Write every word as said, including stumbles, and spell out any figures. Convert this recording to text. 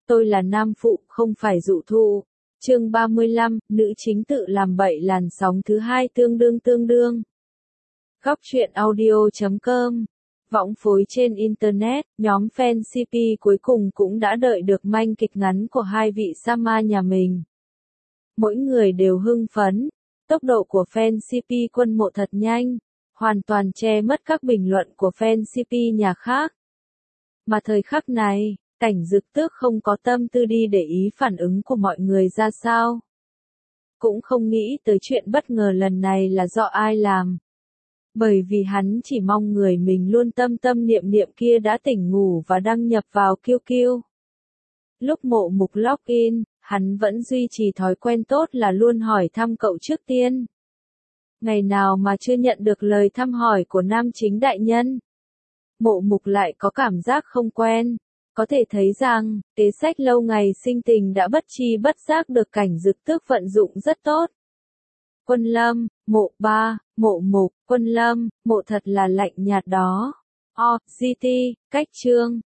Tôi là nam phụ, không phải dụ thụ. Chương ba mươi lăm, nữ chính tự làm bậy làn sóng thứ hai tương đương tương đương. Góc truyện audio chấm com. Võng phối trên Internet, nhóm fan xê pê cuối cùng cũng đã đợi được manh kịch ngắn của hai vị Sama nhà mình. Mỗi người đều hưng phấn. Tốc độ của fan xê pê Quân Mộ thật nhanh, hoàn toàn che mất các bình luận của fan xê pê nhà khác. Mà thời khắc này, Cảnh Dực Tước không có tâm tư đi để ý phản ứng của mọi người ra sao. Cũng không nghĩ tới chuyện bất ngờ lần này là do ai làm. Bởi vì hắn chỉ mong người mình luôn tâm tâm niệm niệm kia đã tỉnh ngủ và đăng nhập vào Q Q. Lúc Mộ Mục login, hắn vẫn duy trì thói quen tốt là luôn hỏi thăm cậu trước tiên. Ngày nào mà chưa nhận được lời thăm hỏi của nam chính đại nhân. Mộ Mục lại có cảm giác không quen. Có thể thấy rằng, kế sách lâu ngày sinh tình đã bất chi bất giác được Cảnh Dực Tước vận dụng rất tốt. Quân Lâm, Mộ Ba, Mộ Mục, Quân Lâm, Mộ thật là lạnh nhạt đó. O, giê tê, cách chương,